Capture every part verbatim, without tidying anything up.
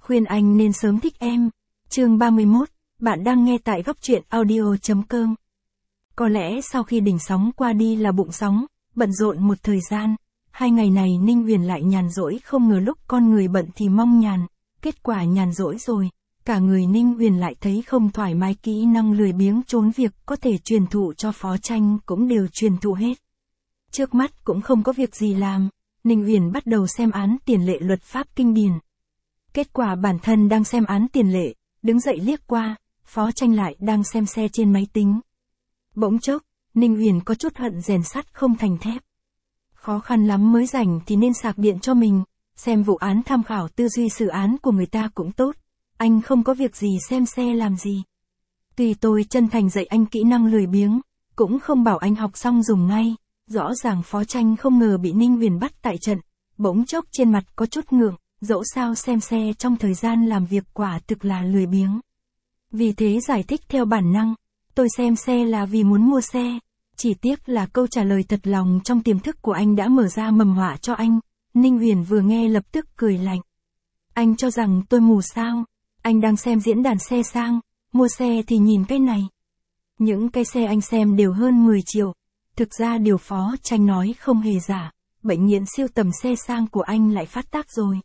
Khuyên anh nên sớm thích em. Chương ba mươi mốt, bạn đang nghe tại góc truyện audio.com. Có lẽ sau khi đỉnh sóng qua đi là bụng sóng, bận rộn một thời gian, hai ngày này Ninh Huyền lại nhàn rỗi, không ngờ lúc con người bận thì mong nhàn, kết quả nhàn rỗi rồi, cả người Ninh Huyền lại thấy không thoải mái, kỹ năng lười biếng trốn việc có thể truyền thụ cho Phó Tranh cũng đều truyền thụ hết. Trước mắt cũng không có việc gì làm, Ninh Huyền bắt đầu xem án tiền lệ luật pháp kinh điển. Kết quả bản thân đang xem án tiền lệ, đứng dậy liếc qua, Phó Tranh lại đang xem xe trên máy tính. Bỗng chốc, Ninh Huyền có chút hận rèn sắt không thành thép. Khó khăn lắm mới rảnh thì nên sạc điện cho mình, xem vụ án tham khảo tư duy xử án của người ta cũng tốt. Anh không có việc gì xem xe làm gì. Tuy tôi chân thành dạy anh kỹ năng lười biếng, cũng không bảo anh học xong dùng ngay. Rõ ràng Phó Tranh không ngờ bị Ninh Huyền bắt tại trận, bỗng chốc trên mặt có chút ngượng, dẫu sao xem xe trong thời gian làm việc quả thực là lười biếng. Vì thế giải thích theo bản năng, tôi xem xe là vì muốn mua xe. Chỉ tiếc là câu trả lời thật lòng trong tiềm thức của anh đã mở ra mầm họa cho anh. Ninh Huyền vừa nghe lập tức cười lạnh. Anh cho rằng tôi mù sao? Anh đang xem diễn đàn xe sang, mua xe thì nhìn cái này. Những cái xe anh xem đều hơn mười triệu. Thực ra điều Phó Tranh nói không hề giả, bệnh nghiện siêu tầm xe sang của anh lại phát tác rồi.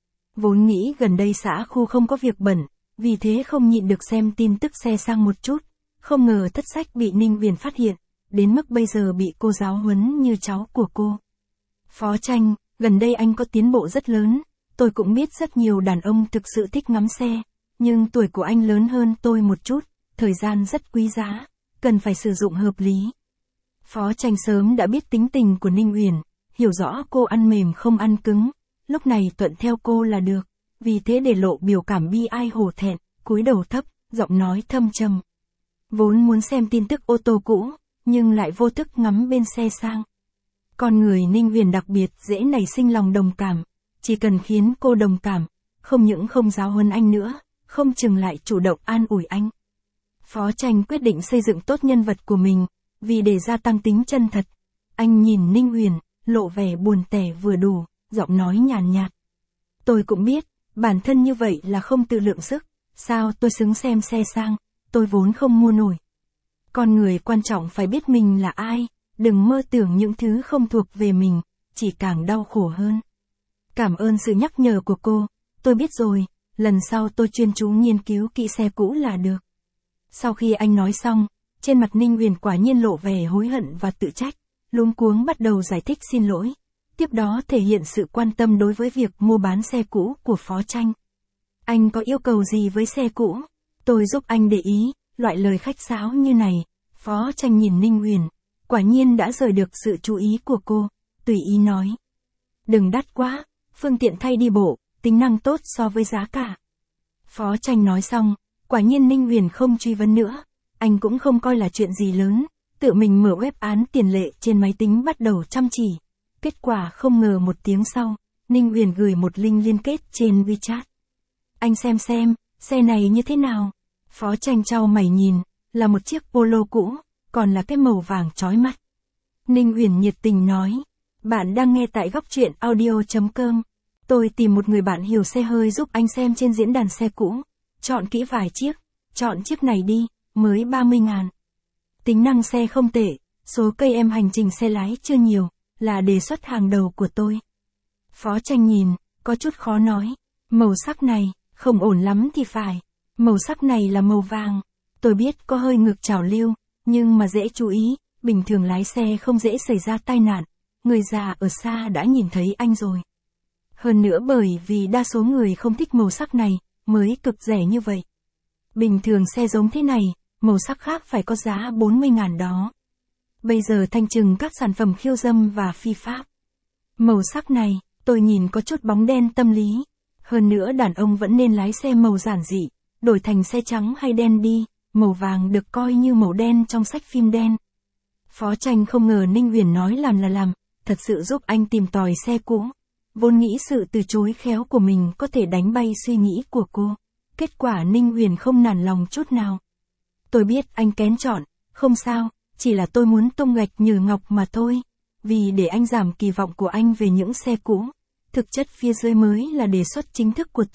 Vốn nghĩ gần đây xã khu không có việc bẩn, vì thế không nhịn được xem tin tức xe sang một chút, không ngờ thất sách bị Ninh Huyền phát hiện, đến mức bây giờ bị cô giáo huấn như cháu của cô. Phó Tranh, gần đây anh có tiến bộ rất lớn, tôi cũng biết rất nhiều đàn ông thực sự thích ngắm xe, nhưng tuổi của anh lớn hơn tôi một chút, thời gian rất quý giá, cần phải sử dụng hợp lý. Phó Tranh sớm đã biết tính tình của Ninh Huyền, hiểu rõ cô ăn mềm không ăn cứng, lúc này thuận theo cô là được, vì thế để lộ biểu cảm bi ai hổ thẹn, cúi đầu thấp, giọng nói thâm trầm. Vốn muốn xem tin tức ô tô cũ, nhưng lại vô thức ngắm bên xe sang. Con người Ninh Huyền đặc biệt dễ nảy sinh lòng đồng cảm, chỉ cần khiến cô đồng cảm, không những không giáo huấn anh nữa, không chừng lại chủ động an ủi anh. Phó Tranh quyết định xây dựng tốt nhân vật của mình, vì để gia tăng tính chân thật. Anh nhìn Ninh Huyền, lộ vẻ buồn tẻ vừa đủ, giọng nói nhàn nhạt. Tôi cũng biết, bản thân như vậy là không tự lượng sức, sao tôi xứng xem xe sang, tôi vốn không mua nổi. Con người quan trọng phải biết mình là ai, đừng mơ tưởng những thứ không thuộc về mình, chỉ càng đau khổ hơn. Cảm ơn sự nhắc nhở của cô, tôi biết rồi, lần sau tôi chuyên chú nghiên cứu kỹ xe cũ là được. Sau khi anh nói xong, trên mặt Ninh Huyền quả nhiên lộ vẻ hối hận và tự trách, luống cuống bắt đầu giải thích xin lỗi, tiếp đó thể hiện sự quan tâm đối với việc mua bán xe cũ của Phó Tranh. Anh có yêu cầu gì với xe cũ? Tôi giúp anh để ý, loại lời khách sáo như này. Phó Tranh nhìn Ninh Huyền, quả nhiên đã rời được sự chú ý của cô, tùy ý nói. Đừng đắt quá, phương tiện thay đi bộ, tính năng tốt so với giá cả. Phó Tranh nói xong, quả nhiên Ninh Huyền không truy vấn nữa, anh cũng không coi là chuyện gì lớn, tự mình mở web án tiền lệ trên máy tính bắt đầu chăm chỉ. Kết quả không ngờ một tiếng sau, Ninh Huyền gửi một link liên kết trên WeChat. Anh xem xem, xe này như thế nào? Phó Tranh chau mày nhìn, là một chiếc Polo cũ, còn là cái màu vàng chói mắt. Ninh Huyền nhiệt tình nói, bạn đang nghe tại góc truyện audio.com. Tôi tìm một người bạn hiểu xe hơi giúp anh xem trên diễn đàn xe cũ, chọn kỹ vài chiếc, chọn chiếc này đi, mới ba mươi ngàn. Tính năng xe không tệ, số cây em hành trình xe lái chưa nhiều, là đề xuất hàng đầu của tôi. Phó Tranh nhìn, có chút khó nói, màu sắc này, không ổn lắm thì phải, màu sắc này là màu vàng. Tôi biết có hơi ngược trào lưu, nhưng mà dễ chú ý, bình thường lái xe không dễ xảy ra tai nạn, người già ở xa đã nhìn thấy anh rồi. Hơn nữa bởi vì đa số người không thích màu sắc này, mới cực rẻ như vậy. Bình thường xe giống thế này, màu sắc khác phải có giá bốn mươi ngàn đó. Bây giờ thanh trừng các sản phẩm khiêu dâm và phi pháp. Màu sắc này, tôi nhìn có chút bóng đen tâm lý. Hơn nữa đàn ông vẫn nên lái xe màu giản dị, đổi thành xe trắng hay đen đi. Màu vàng được coi như màu đen trong sách phim đen. Phó Tranh không ngờ Ninh Huyền nói làm là làm, thật sự giúp anh tìm tòi xe cũ. Vốn nghĩ sự từ chối khéo của mình có thể đánh bay suy nghĩ của cô. Kết quả Ninh Huyền không nản lòng chút nào. Tôi biết anh kén chọn, không sao, chỉ là tôi muốn tung gạch nhử ngọc mà thôi. Vì để anh giảm kỳ vọng của anh về những xe cũ. Thực chất phía dưới mới là đề xuất chính thức của tôi.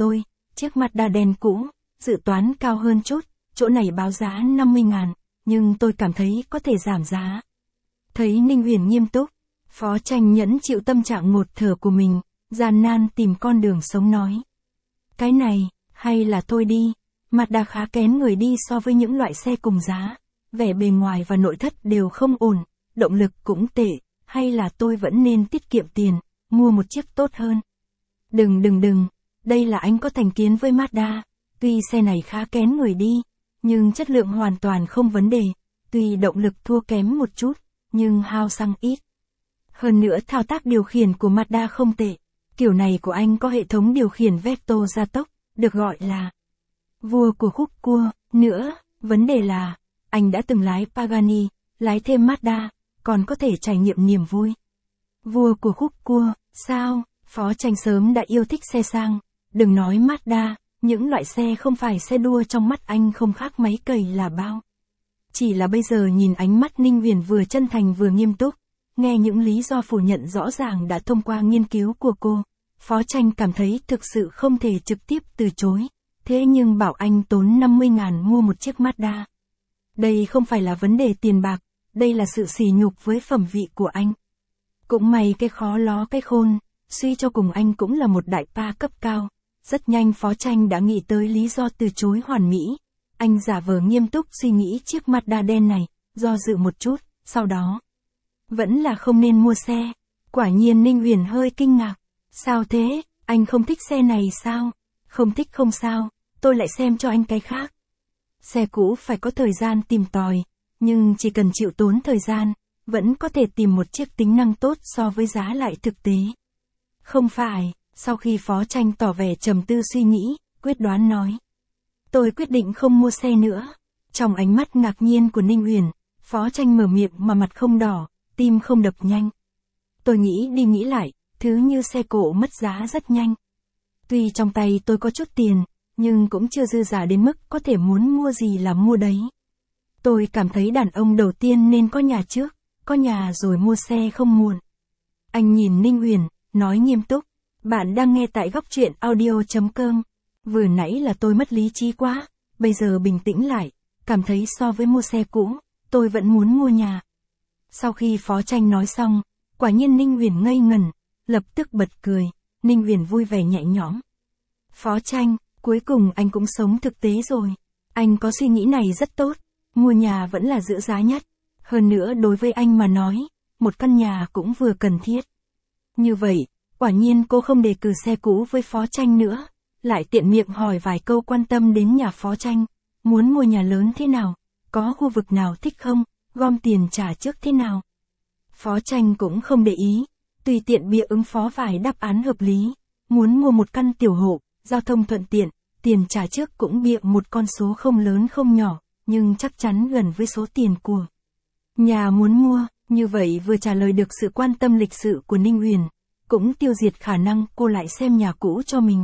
chiếc Mazda đen cũ, dự toán cao hơn chút, chỗ này báo giá năm mươi ngàn, nhưng tôi cảm thấy có thể giảm giá. Thấy Ninh Huyền nghiêm túc, Phó Tranh nhẫn chịu tâm trạng ngột thở của mình, gian nan tìm con đường sống nói. Cái này, hay là thôi đi, Mazda khá kén người đi so với những loại xe cùng giá, vẻ bề ngoài và nội thất đều không ổn, động lực cũng tệ, hay là tôi vẫn nên tiết kiệm tiền, mua một chiếc tốt hơn. Đừng đừng đừng, đây là anh có thành kiến với Mazda, tuy xe này khá kén người đi, nhưng chất lượng hoàn toàn không vấn đề, tuy động lực thua kém một chút, nhưng hao xăng ít. Hơn nữa thao tác điều khiển của Mazda không tệ, kiểu này của anh có hệ thống điều khiển vector gia tốc, được gọi là vua của khúc cua. Nữa, vấn đề là, anh đã từng lái Pagani, lái thêm Mazda, còn có thể trải nghiệm niềm vui. Vua của khúc cua, sao? Phó Tranh sớm đã yêu thích xe sang, đừng nói Mazda, những loại xe không phải xe đua trong mắt anh không khác máy cày là bao. Chỉ là bây giờ nhìn ánh mắt Ninh Huyền vừa chân thành vừa nghiêm túc, nghe những lý do phủ nhận rõ ràng đã thông qua nghiên cứu của cô, Phó Tranh cảm thấy thực sự không thể trực tiếp từ chối, thế nhưng bảo anh tốn năm mươi ngàn mua một chiếc Mazda. Đây không phải là vấn đề tiền bạc, đây là sự sỉ nhục với phẩm vị của anh. Cũng may cái khó ló cái khôn, suy cho cùng anh cũng là một đại pa cấp cao. Rất nhanh Phó Tranh đã nghĩ tới lý do từ chối hoàn mỹ. Anh giả vờ nghiêm túc suy nghĩ chiếc Mazda đen này, do dự một chút, sau đó. Vẫn là không nên mua xe. Quả nhiên Ninh Huyền hơi kinh ngạc. Sao thế, anh không thích xe này sao? Không thích không sao, tôi lại xem cho anh cái khác. Xe cũ phải có thời gian tìm tòi, nhưng chỉ cần chịu tốn thời gian, vẫn có thể tìm một chiếc tính năng tốt so với giá lại thực tế. Không phải, sau khi Phó Tranh tỏ vẻ trầm tư suy nghĩ, quyết đoán nói. Tôi quyết định không mua xe nữa. Trong ánh mắt ngạc nhiên của Ninh Huyền, Phó Tranh mở miệng mà mặt không đỏ, tim không đập nhanh. Tôi nghĩ đi nghĩ lại, thứ như xe cộ mất giá rất nhanh. Tuy trong tay tôi có chút tiền, nhưng cũng chưa dư giả đến mức có thể muốn mua gì là mua đấy. Tôi cảm thấy đàn ông đầu tiên nên có nhà trước, có nhà rồi mua xe không muộn. Anh nhìn Ninh Huyền, nói nghiêm túc. Bạn đang nghe tại góc truyện audio chấm com. Vừa nãy là tôi mất lý trí quá, bây giờ bình tĩnh lại, cảm thấy so với mua xe cũ, tôi vẫn muốn mua nhà. Sau khi Phó Tranh nói xong, quả nhiên Ninh Huyền ngây ngẩn, lập tức bật cười, Ninh Huyền vui vẻ nhẹ nhõm. Phó Tranh, cuối cùng anh cũng sống thực tế rồi. Anh có suy nghĩ này rất tốt, mua nhà vẫn là giữ giá nhất. Hơn nữa đối với anh mà nói, một căn nhà cũng vừa cần thiết. Như vậy, quả nhiên cô không đề cử xe cũ với Phó Tranh nữa, lại tiện miệng hỏi vài câu quan tâm đến nhà Phó Tranh, muốn mua nhà lớn thế nào, có khu vực nào thích không, gom tiền trả trước thế nào. Phó Tranh cũng không để ý, tùy tiện bịa ứng phó vài đáp án hợp lý, muốn mua một căn tiểu hộ, giao thông thuận tiện, tiền trả trước cũng bịa một con số không lớn không nhỏ, nhưng chắc chắn gần với số tiền của nhà muốn mua, như vậy vừa trả lời được sự quan tâm lịch sự của Ninh Huyền, cũng tiêu diệt khả năng cô lại xem nhà cũ cho mình.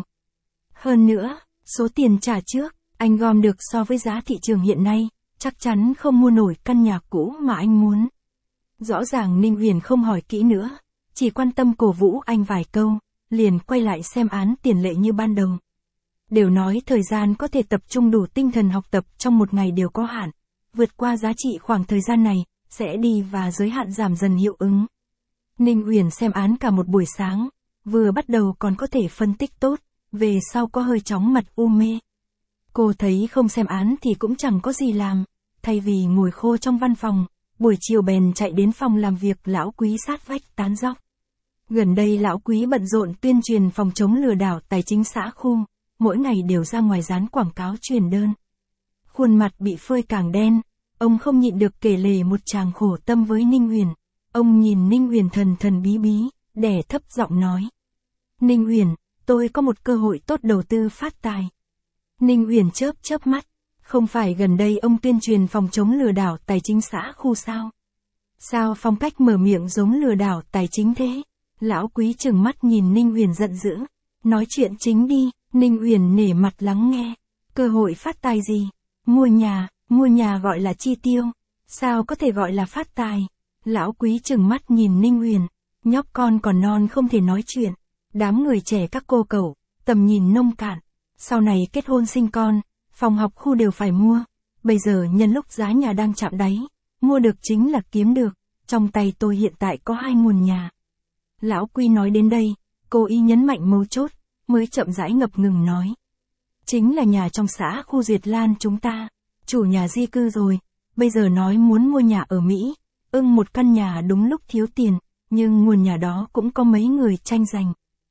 Hơn nữa, số tiền trả trước, anh gom được so với giá thị trường hiện nay, chắc chắn không mua nổi căn nhà cũ mà anh muốn. Rõ ràng Ninh Huyền không hỏi kỹ nữa, chỉ quan tâm cổ vũ anh vài câu, liền quay lại xem án tiền lệ như ban đầu. Đều nói thời gian có thể tập trung đủ tinh thần học tập trong một ngày đều có hạn, vượt qua giá trị khoảng thời gian này, sẽ đi và giới hạn giảm dần hiệu ứng. Ninh Huyền xem án cả một buổi sáng, vừa bắt đầu còn có thể phân tích tốt, về sau có hơi chóng mặt u mê. Cô thấy không xem án thì cũng chẳng có gì làm, thay vì ngồi khô trong văn phòng, buổi chiều bèn chạy đến phòng làm việc lão Quý sát vách tán dóc. Gần đây lão Quý bận rộn tuyên truyền phòng chống lừa đảo tài chính xã khu, mỗi ngày đều ra ngoài dán quảng cáo truyền đơn. Khuôn mặt bị phơi càng đen, ông không nhịn được kể lể một tràng khổ tâm với Ninh Huyền. Ông nhìn Ninh Huyền thần thần bí bí, đè thấp giọng nói. Ninh Huyền, tôi có một cơ hội tốt đầu tư phát tài. Ninh Huyền chớp chớp mắt, không phải gần đây ông tuyên truyền phòng chống lừa đảo tài chính xã khu sao? Sao phong cách mở miệng giống lừa đảo tài chính thế? Lão Quý trừng mắt nhìn Ninh Huyền giận dữ, nói chuyện chính đi. Ninh Huyền nể mặt lắng nghe. Cơ hội phát tài gì? Mua nhà, mua nhà gọi là chi tiêu, sao có thể gọi là phát tài? Lão Quý trừng mắt nhìn Ninh Huyền, nhóc con còn non không thể nói chuyện. Đám người trẻ các cô cậu, tầm nhìn nông cạn. Sau này kết hôn sinh con, phòng học khu đều phải mua. Bây giờ nhân lúc giá nhà đang chạm đáy, mua được chính là kiếm được. Trong tay tôi hiện tại có hai nguồn nhà. Lão Quy nói đến đây, cô ý nhấn mạnh mấu chốt, mới chậm rãi ngập ngừng nói. Chính là nhà trong xã khu Duyệt Lan chúng ta. Chủ nhà di cư rồi, bây giờ nói muốn mua nhà ở Mỹ, ưng một căn nhà đúng lúc thiếu tiền, nhưng nguồn nhà đó cũng có mấy người tranh giành.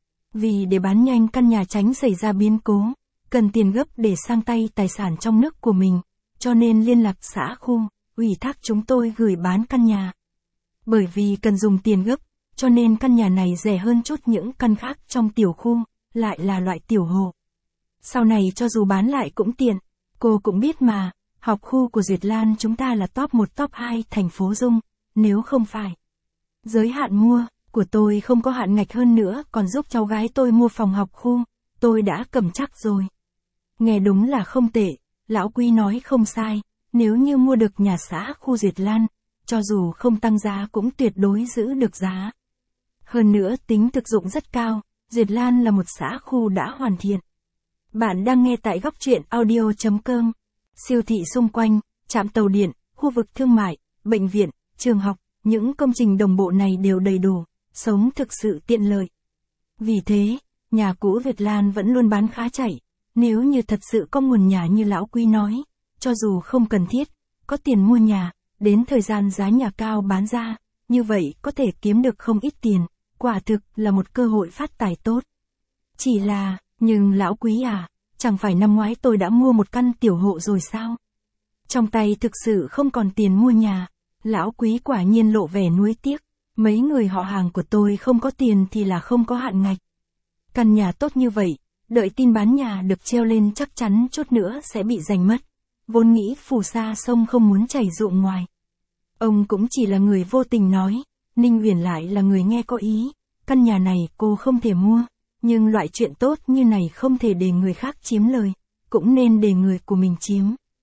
Vì để bán nhanh căn nhà tránh xảy ra biến cố, cần tiền gấp để sang tay tài sản trong nước của mình, cho nên liên lạc xã khu, ủy thác chúng tôi gửi bán căn nhà. Bởi vì cần dùng tiền gấp, cho nên căn nhà này rẻ hơn chút những căn khác trong tiểu khu, lại là loại tiểu hộ. Sau này cho dù bán lại cũng tiện, cô cũng biết mà, học khu của Duyệt Lan chúng ta là top một top hai thành phố Dung, nếu không phải. Giới hạn mua, của tôi không có hạn ngạch hơn nữa còn giúp cháu gái tôi mua phòng học khu, tôi đã cầm chắc rồi. Nghe đúng là không tệ, Lão Quy nói không sai, nếu như mua được nhà xã khu Duyệt Lan, cho dù không tăng giá cũng tuyệt đối giữ được giá. Hơn nữa tính thực dụng rất cao, Duyệt Lan là một xã khu đã hoàn thiện. Bạn đang nghe tại góc truyện audio chấm com. Siêu thị xung quanh, trạm tàu điện, khu vực thương mại, bệnh viện, trường học, những công trình đồng bộ này đều đầy đủ, sống thực sự tiện lợi. Vì thế, nhà cũ Duyệt Lan vẫn luôn bán khá chảy. Nếu như thật sự có nguồn nhà như Lão Quy nói, cho dù không cần thiết, có tiền mua nhà, đến thời gian giá nhà cao bán ra, như vậy có thể kiếm được không ít tiền, quả thực là một cơ hội phát tài tốt. Chỉ là, nhưng Lão Quý à, chẳng phải năm ngoái tôi đã mua một căn tiểu hộ rồi sao? Trong tay thực sự không còn tiền mua nhà, Lão Quý quả nhiên lộ vẻ nuối tiếc, mấy người họ hàng của tôi không có tiền thì là không có hạn ngạch. Căn nhà tốt như vậy, đợi tin bán nhà được treo lên chắc chắn chút nữa sẽ bị giành mất. Vốn nghĩ phù sa sông không muốn chảy ruộng ngoài. Ông cũng chỉ là người vô tình nói, Ninh Uyển lại là người nghe có ý, căn nhà này cô không thể mua, nhưng loại chuyện tốt như này không thể để người khác chiếm lời, cũng nên để người của mình chiếm.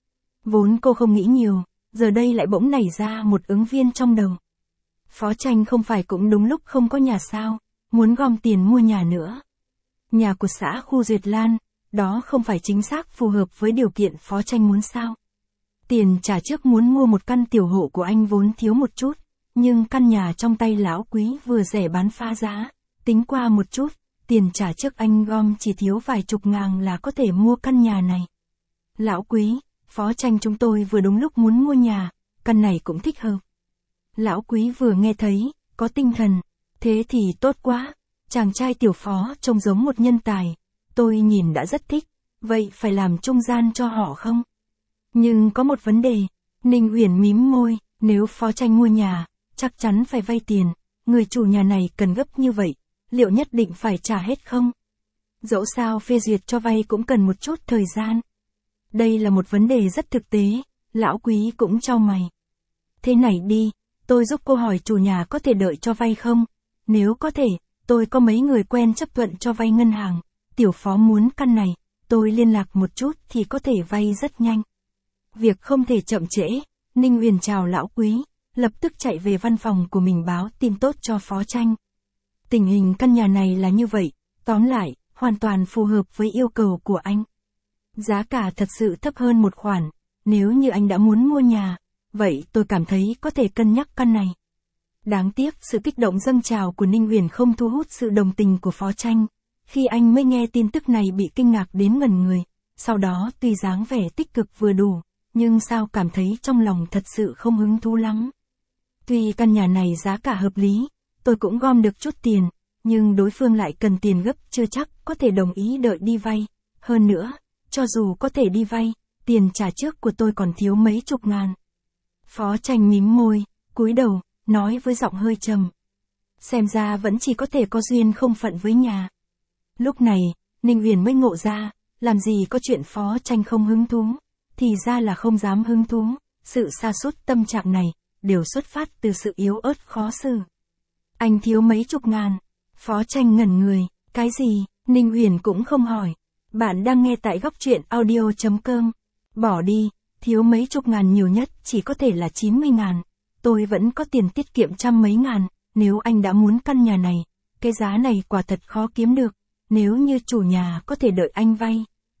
Vốn cô không nghĩ nhiều, giờ đây lại bỗng nảy ra một ứng viên trong đầu. Phó Tranh không phải cũng đúng lúc không có nhà sao, muốn gom tiền mua nhà nữa. Nhà của xã khu Duyệt Lan, đó không phải chính xác phù hợp với điều kiện Phó Tranh muốn sao. Tiền trả trước muốn mua một căn tiểu hộ của anh vốn thiếu một chút, nhưng căn nhà trong tay Lão Quý vừa rẻ bán phá giá, tính qua một chút, tiền trả trước anh gom chỉ thiếu vài chục ngàn là có thể mua căn nhà này. Lão Quý, Phó Tranh chúng tôi vừa đúng lúc muốn mua nhà, căn này cũng thích hợp. Lão Quý vừa nghe thấy, có tinh thần, thế thì tốt quá. Chàng trai tiểu Phó trông giống một nhân tài, tôi nhìn đã rất thích, vậy phải làm trung gian cho họ không? Nhưng có một vấn đề, Ninh Uyển mím môi, nếu Phó Tranh mua nhà, chắc chắn phải vay tiền, người chủ nhà này cần gấp như vậy, liệu nhất định phải trả hết không? Dẫu sao phê duyệt cho vay cũng cần một chút thời gian. Đây là một vấn đề rất thực tế, Lão Quý cũng chau mày. Thế này đi, tôi giúp cô hỏi chủ nhà có thể đợi cho vay không? Nếu có thể, tôi có mấy người quen chấp thuận cho vay ngân hàng, tiểu Phó muốn căn này, tôi liên lạc một chút thì có thể vay rất nhanh. Việc không thể chậm trễ, Ninh Uyển chào Lão Quý, lập tức chạy về văn phòng của mình báo tin tốt cho Phó Tranh. Tình hình căn nhà này là như vậy, tóm lại, hoàn toàn phù hợp với yêu cầu của anh. Giá cả thật sự thấp hơn một khoản, nếu như anh đã muốn mua nhà, vậy tôi cảm thấy có thể cân nhắc căn này. Đáng tiếc sự kích động dâng trào của Ninh Uyển không thu hút sự đồng tình của Phó Tranh. Khi anh mới nghe tin tức này bị kinh ngạc đến ngẩn người, sau đó tuy dáng vẻ tích cực vừa đủ, nhưng sao cảm thấy trong lòng thật sự không hứng thú lắm. Tuy căn nhà này giá cả hợp lý, tôi cũng gom được chút tiền, nhưng đối phương lại cần tiền gấp chưa chắc có thể đồng ý đợi đi vay. Hơn nữa, cho dù có thể đi vay, tiền trả trước của tôi còn thiếu mấy chục ngàn. Phó Tranh mím môi, cúi đầu, nói với giọng hơi trầm. Xem ra vẫn chỉ có thể có duyên không phận với nhà. Lúc này, Ninh Uyển mới ngộ ra, làm gì có chuyện Phó Tranh không hứng thú, thì ra là không dám hứng thú, sự sa sút tâm trạng này, đều xuất phát từ sự yếu ớt khó xử. Anh thiếu mấy chục ngàn, Phó Tranh ngẩn người, cái gì, Ninh Uyển cũng không hỏi. Bạn đang nghe tại góc truyện audio chấm com. Bỏ đi, thiếu mấy chục ngàn nhiều nhất chỉ có thể là chín mươi ngàn. Tôi vẫn có tiền tiết kiệm trăm mấy ngàn, nếu anh đã muốn căn nhà này, cái giá này quả thật khó kiếm được. Nếu như chủ nhà có thể đợi anh vay,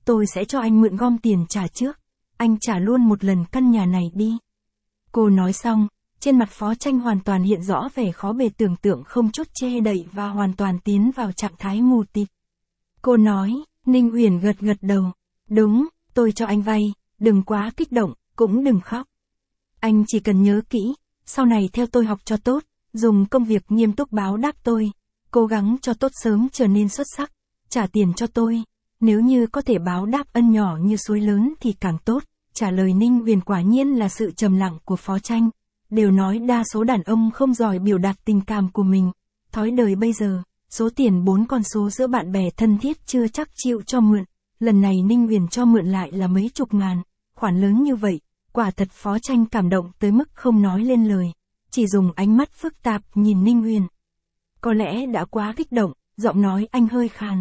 tôi sẽ cho anh mượn gom tiền trả trước, anh trả luôn một lần căn nhà này đi. Cô nói xong, trên mặt Phó Tranh hoàn toàn hiện rõ vẻ khó bề tưởng tượng không chút che đậy và hoàn toàn tiến vào trạng thái mù tịt. Cô nói, Ninh Uyển gật gật đầu, đúng, tôi cho anh vay, đừng quá kích động, cũng đừng khóc. Anh chỉ cần nhớ kỹ, sau này theo tôi học cho tốt, dùng công việc nghiêm túc báo đáp tôi, cố gắng cho tốt sớm trở nên xuất sắc, trả tiền cho tôi, nếu như có thể báo đáp ân nhỏ như suối lớn thì càng tốt. Trả lời Ninh Uyển quả nhiên là sự trầm lặng của Phó Tranh. Đều nói đa số đàn ông không giỏi biểu đạt tình cảm của mình. Thói đời bây giờ, số tiền bốn con số giữa bạn bè thân thiết chưa chắc chịu cho mượn. Lần này Ninh Uyển cho mượn lại là mấy chục ngàn, khoản lớn như vậy, quả thật Phó Tranh cảm động tới mức không nói lên lời, chỉ dùng ánh mắt phức tạp nhìn Ninh Uyển. Có lẽ đã quá kích động, giọng nói anh hơi khàn.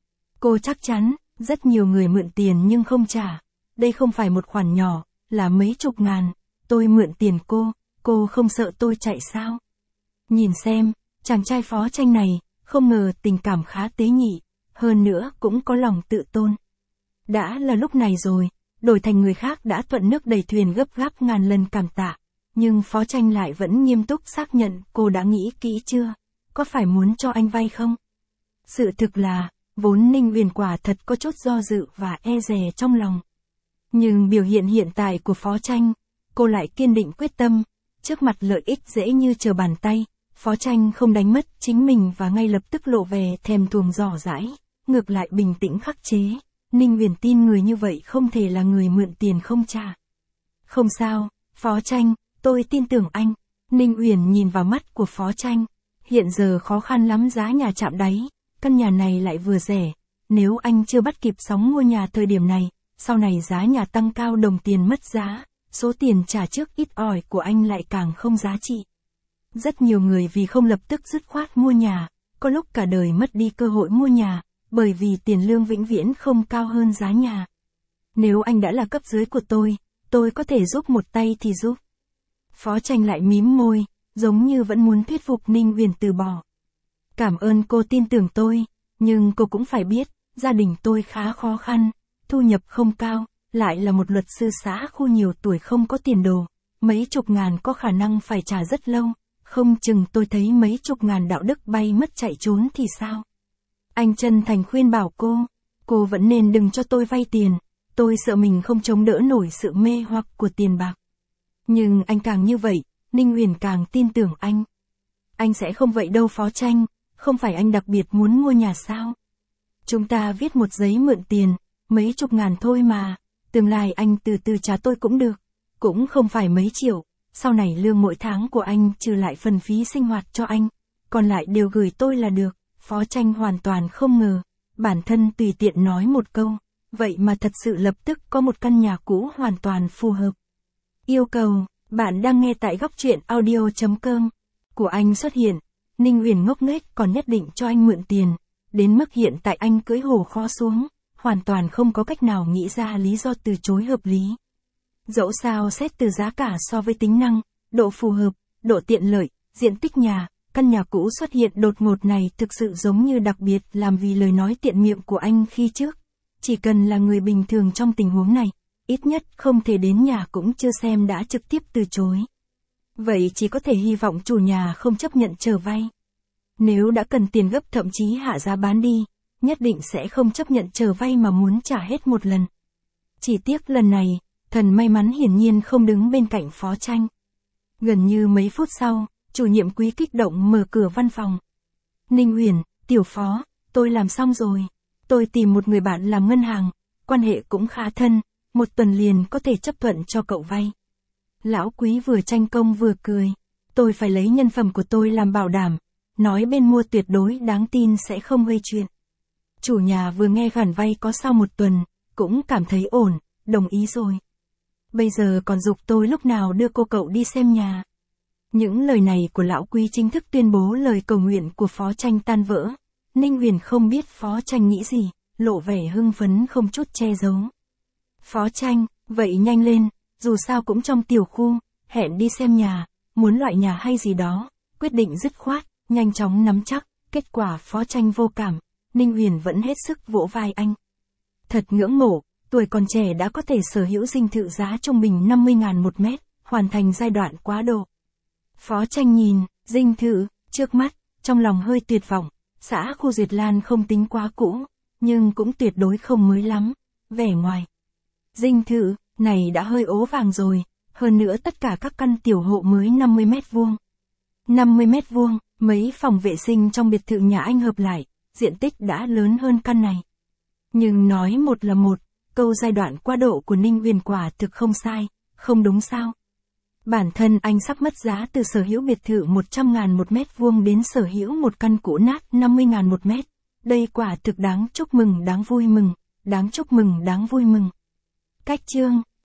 Cô chắc chắn, rất nhiều người mượn tiền nhưng không trả. Đây không phải một khoản nhỏ, là mấy chục ngàn, tôi mượn tiền cô, cô không sợ tôi chạy sao? Nhìn xem, chàng trai Phó Tranh này, không ngờ tình cảm khá tế nhị, hơn nữa cũng có lòng tự tôn. Đã là lúc này rồi, đổi thành người khác đã thuận nước đẩy thuyền gấp gáp ngàn lần cảm tạ, nhưng Phó Tranh lại vẫn nghiêm túc xác nhận cô đã nghĩ kỹ chưa, có phải muốn cho anh vay không? Sự thực là, vốn Ninh Uyển quả thật có chút do dự và e dè trong lòng. Nhưng biểu hiện hiện tại của Phó Tranh, cô lại kiên định quyết tâm, trước mặt lợi ích dễ như trở bàn tay, Phó Tranh không đánh mất chính mình và ngay lập tức lộ vẻ thèm thuồng dò dãi, ngược lại bình tĩnh khắc chế. Ninh Uyển tin người như vậy không thể là người mượn tiền không trả. Không sao, Phó Tranh, tôi tin tưởng anh. Ninh Uyển nhìn vào mắt của Phó Tranh, hiện giờ khó khăn lắm giá nhà chạm đáy, căn nhà này lại vừa rẻ, nếu anh chưa bắt kịp sóng mua nhà thời điểm này, sau này giá nhà tăng cao đồng tiền mất giá, số tiền trả trước ít ỏi của anh lại càng không giá trị. Rất nhiều người vì không lập tức dứt khoát mua nhà, có lúc cả đời mất đi cơ hội mua nhà, bởi vì tiền lương vĩnh viễn không cao hơn giá nhà. Nếu anh đã là cấp dưới của tôi, tôi có thể giúp một tay thì giúp. Phó Tranh lại mím môi, giống như vẫn muốn thuyết phục Ninh Uyển từ bỏ. Cảm ơn cô tin tưởng tôi, nhưng cô cũng phải biết, gia đình tôi khá khó khăn. Thu nhập không cao, lại là một luật sư xã khu nhiều tuổi không có tiền đồ, mấy chục ngàn có khả năng phải trả rất lâu, không chừng tôi thấy mấy chục ngàn đạo đức bay mất chạy trốn thì sao? Anh chân thành khuyên bảo cô, cô vẫn nên đừng cho tôi vay tiền, tôi sợ mình không chống đỡ nổi sự mê hoặc của tiền bạc. Nhưng anh càng như vậy, Ninh Uyển càng tin tưởng anh. Anh sẽ không vậy đâu Phó Tranh, không phải anh đặc biệt muốn mua nhà sao? Chúng ta viết một giấy mượn tiền. Mấy chục ngàn thôi mà, tương lai anh từ từ trả tôi cũng được, cũng không phải mấy triệu, sau này lương mỗi tháng của anh trừ lại phần phí sinh hoạt cho anh, còn lại đều gửi tôi là được. Phó Tranh hoàn toàn không ngờ, bản thân tùy tiện nói một câu, vậy mà thật sự lập tức có một căn nhà cũ hoàn toàn phù hợp. Yêu cầu, bạn đang nghe tại góc truyện audio chấm com của anh xuất hiện, Ninh Uyển ngốc nghếch còn nhất định cho anh mượn tiền, đến mức hiện tại anh cưỡi hổ kho xuống. Hoàn toàn không có cách nào nghĩ ra lý do từ chối hợp lý. Dẫu sao xét từ giá cả so với tính năng, độ phù hợp, độ tiện lợi, diện tích nhà, căn nhà cũ xuất hiện đột ngột này thực sự giống như đặc biệt làm vì lời nói tiện miệng của anh khi trước. Chỉ cần là người bình thường trong tình huống này, ít nhất không thể đến nhà cũng chưa xem đã trực tiếp từ chối. Vậy chỉ có thể hy vọng chủ nhà không chấp nhận trở vay. Nếu đã cần tiền gấp thậm chí hạ giá bán đi, nhất định sẽ không chấp nhận trở vay mà muốn trả hết một lần. Chỉ tiếc lần này, thần may mắn hiển nhiên không đứng bên cạnh Phó Tranh. Gần như mấy phút sau, chủ nhiệm Quý kích động mở cửa văn phòng. Ninh Uyển, tiểu Phó, tôi làm xong rồi. Tôi tìm một người bạn làm ngân hàng, quan hệ cũng khá thân, một tuần liền có thể chấp thuận cho cậu vay. Lão Quý vừa tranh công vừa cười. Tôi phải lấy nhân phẩm của tôi làm bảo đảm, nói bên mua tuyệt đối đáng tin sẽ không gây chuyện. Chủ nhà vừa nghe khoản vay có sau một tuần, cũng cảm thấy ổn, đồng ý rồi. Bây giờ còn giục tôi lúc nào đưa cô cậu đi xem nhà. Những lời này của lão Quý chính thức tuyên bố lời cầu nguyện của Phó Tranh tan vỡ. Ninh Uyển không biết Phó Tranh nghĩ gì, lộ vẻ hưng phấn không chút che giấu. Phó Tranh, vậy nhanh lên, dù sao cũng trong tiểu khu, hẹn đi xem nhà, muốn loại nhà hay gì đó, quyết định dứt khoát, nhanh chóng nắm chắc, kết quả Phó Tranh vô cảm, Ninh Uyển vẫn hết sức vỗ vai anh. Thật ngưỡng mộ, tuổi còn trẻ đã có thể sở hữu dinh thự giá trung bình năm mươi nghìn một mét, hoàn thành giai đoạn quá độ. Phó Tranh nhìn, dinh thự, trước mắt, trong lòng hơi tuyệt vọng, xã khu Duyệt Lan không tính quá cũ, nhưng cũng tuyệt đối không mới lắm, vẻ ngoài. Dinh thự, này đã hơi ố vàng rồi, hơn nữa tất cả các căn tiểu hộ mới năm mươi mét vuông. năm mươi mét vuông, mấy phòng vệ sinh trong biệt thự nhà anh hợp lại, diện tích đã lớn hơn căn này. Nhưng nói một là một, câu giai đoạn quá độ của Ninh Huyền quả thực không sai, không đúng sao? Bản thân anh sắp mất giá từ sở hữu biệt thự một trăm ngàn một mét vuông đến sở hữu một căn cũ nát năm mươi ngàn một mét. Đây quả thực đáng chúc mừng đáng vui mừng, đáng chúc mừng đáng vui mừng. Cách chương,